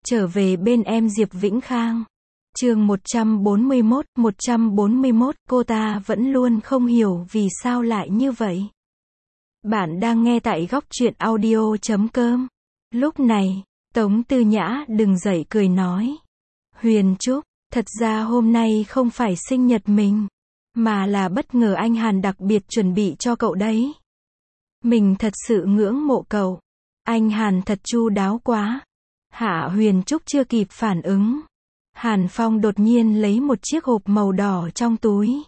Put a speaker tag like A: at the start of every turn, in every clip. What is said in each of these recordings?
A: Trở về bên em Diệp Vĩnh Khang. Chương 141, cô ta vẫn luôn không hiểu vì sao lại như vậy. Bạn đang nghe tại góc truyện audio.com. Lúc này, Tống Tư Nhã đứng dậy cười nói. Huyền Trúc, thật ra hôm nay không phải sinh nhật mình, mà là bất ngờ anh Hàn đặc biệt chuẩn bị cho cậu đấy. Mình thật sự ngưỡng mộ cậu. Anh Hàn thật chu đáo quá. Hạ Huyền Trúc chưa kịp phản ứng. Hàn Phong đột nhiên lấy một chiếc hộp màu đỏ trong túi.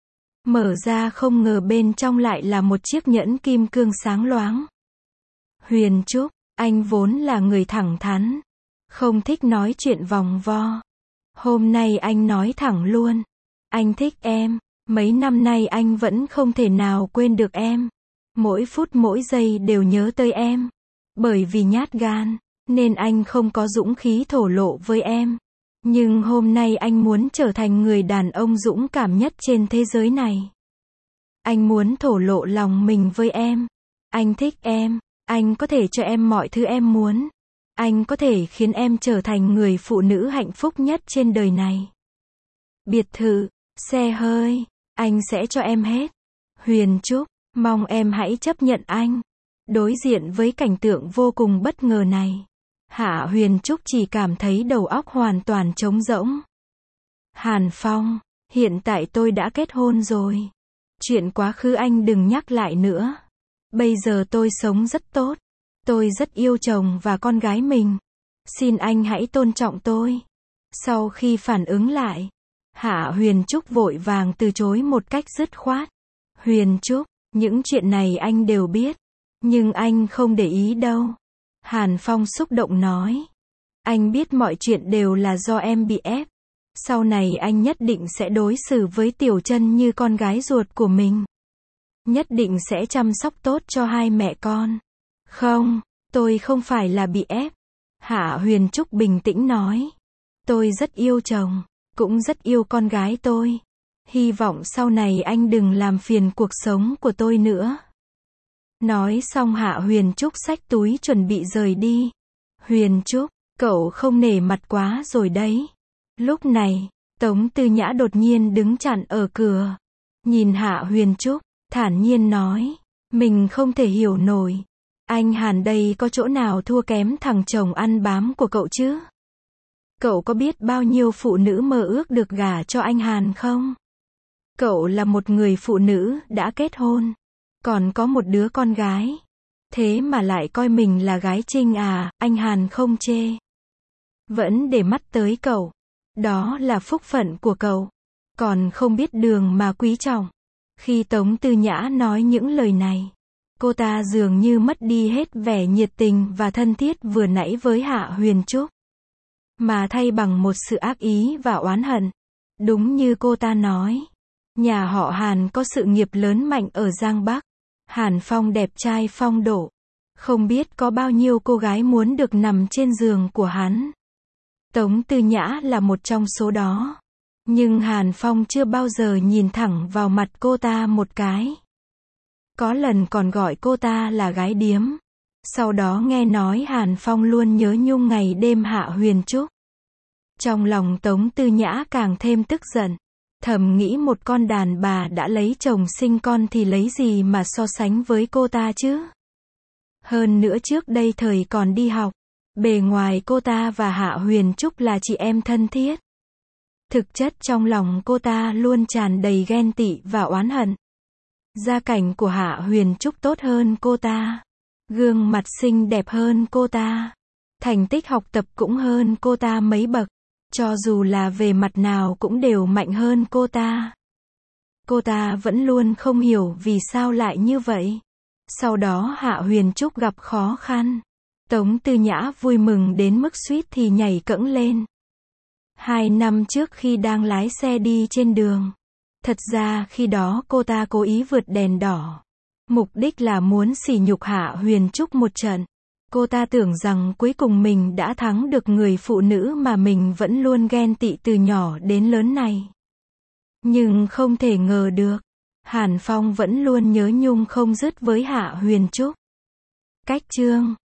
A: Mở ra không ngờ bên trong lại là một chiếc nhẫn kim cương sáng loáng. Huyền Trúc, anh vốn là người thẳng thắn, không thích nói chuyện vòng vo. Hôm nay anh nói thẳng luôn. Anh thích em, mấy năm nay anh vẫn không thể nào quên được em. Mỗi phút mỗi giây đều nhớ tới em. Bởi vì nhát gan, nên anh không có dũng khí thổ lộ với em. Nhưng hôm nay anh muốn trở thành người đàn ông dũng cảm nhất trên thế giới này. Anh muốn thổ lộ lòng mình với em. Anh thích em, anh có thể cho em mọi thứ em muốn. Anh có thể khiến em trở thành người phụ nữ hạnh phúc nhất trên đời này. Biệt thự, xe hơi, anh sẽ cho em hết. Huyền Trúc, mong em hãy chấp nhận anh. Đối diện với cảnh tượng vô cùng bất ngờ này, Hạ Huyền Trúc chỉ cảm thấy đầu óc hoàn toàn trống rỗng. Hàn Phong, hiện tại tôi đã kết hôn rồi. Chuyện quá khứ anh đừng nhắc lại nữa. Bây giờ tôi sống rất tốt. Tôi rất yêu chồng và con gái mình. Xin anh hãy tôn trọng tôi. Sau khi phản ứng lại, Hạ Huyền Trúc vội vàng từ chối một cách dứt khoát. Huyền Trúc, những chuyện này anh đều biết. Nhưng anh không để ý đâu. Hàn Phong xúc động nói. Anh biết mọi chuyện đều là do em bị ép. Sau này anh nhất định sẽ đối xử với Tiểu Trân như con gái ruột của mình. Nhất định sẽ chăm sóc tốt cho hai mẹ con. Không, tôi không phải là bị ép. Hạ Huyền Trúc bình tĩnh nói. Tôi rất yêu chồng, cũng rất yêu con gái tôi. Hy vọng sau này anh đừng làm phiền cuộc sống của tôi nữa. Nói xong Hạ Huyền Trúc xách túi chuẩn bị rời đi. Huyền Trúc, cậu không nể mặt quá rồi đấy. Lúc này, Tống Tư Nhã đột nhiên đứng chặn ở cửa. Nhìn Hạ Huyền Trúc, thản nhiên nói. Mình không thể hiểu nổi. Anh Hàn đây có chỗ nào thua kém thằng chồng ăn bám của cậu chứ? Cậu có biết bao nhiêu phụ nữ mơ ước được gả cho anh Hàn không? Cậu là một người phụ nữ đã kết hôn, còn có một đứa con gái. Thế mà lại coi mình là gái trinh à? Anh Hàn không chê. Vẫn để mắt tới cậu. Đó là phúc phận của cậu. Còn không biết đường mà quý trọng. Khi Tống Tư Nhã nói những lời này, cô ta dường như mất đi hết vẻ nhiệt tình và thân thiết vừa nãy với Hạ Huyền Trúc, mà thay bằng một sự ác ý và oán hận. Đúng như cô ta nói, nhà họ Hàn có sự nghiệp lớn mạnh ở Giang Bắc. Hàn Phong đẹp trai phong độ. Không biết có bao nhiêu cô gái muốn được nằm trên giường của hắn. Tống Tư Nhã là một trong số đó. Nhưng Hàn Phong chưa bao giờ nhìn thẳng vào mặt cô ta một cái. Có lần còn gọi cô ta là gái điếm. Sau đó nghe nói Hàn Phong luôn nhớ nhung ngày đêm Hạ Huyền Trúc. Trong lòng Tống Tư Nhã càng thêm tức giận. Thầm nghĩ một con đàn bà đã lấy chồng sinh con thì lấy gì mà so sánh với cô ta chứ? Hơn nữa trước đây thời còn đi học, bề ngoài cô ta và Hạ Huyền Trúc là chị em thân thiết. Thực chất trong lòng cô ta luôn tràn đầy ghen tị và oán hận. Gia cảnh của Hạ Huyền Trúc tốt hơn cô ta. Gương mặt xinh đẹp hơn cô ta. Thành tích học tập cũng hơn cô ta mấy bậc. Cho dù là về mặt nào cũng đều mạnh hơn cô ta. Cô ta vẫn luôn không hiểu vì sao lại như vậy. Sau đó Hạ Huyền Trúc gặp khó khăn. Tống Tư Nhã vui mừng đến mức suýt thì nhảy cẫng lên. 2 năm trước khi đang lái xe đi trên đường. Thật ra khi đó cô ta cố ý vượt đèn đỏ. Mục đích là muốn sỉ nhục Hạ Huyền Trúc một trận. Cô ta tưởng rằng cuối cùng mình đã thắng được người phụ nữ mà mình vẫn luôn ghen tị từ nhỏ đến lớn này. Nhưng không thể ngờ được. Hàn Phong vẫn luôn nhớ nhung không dứt với Hạ Huyền Trúc. Cách chương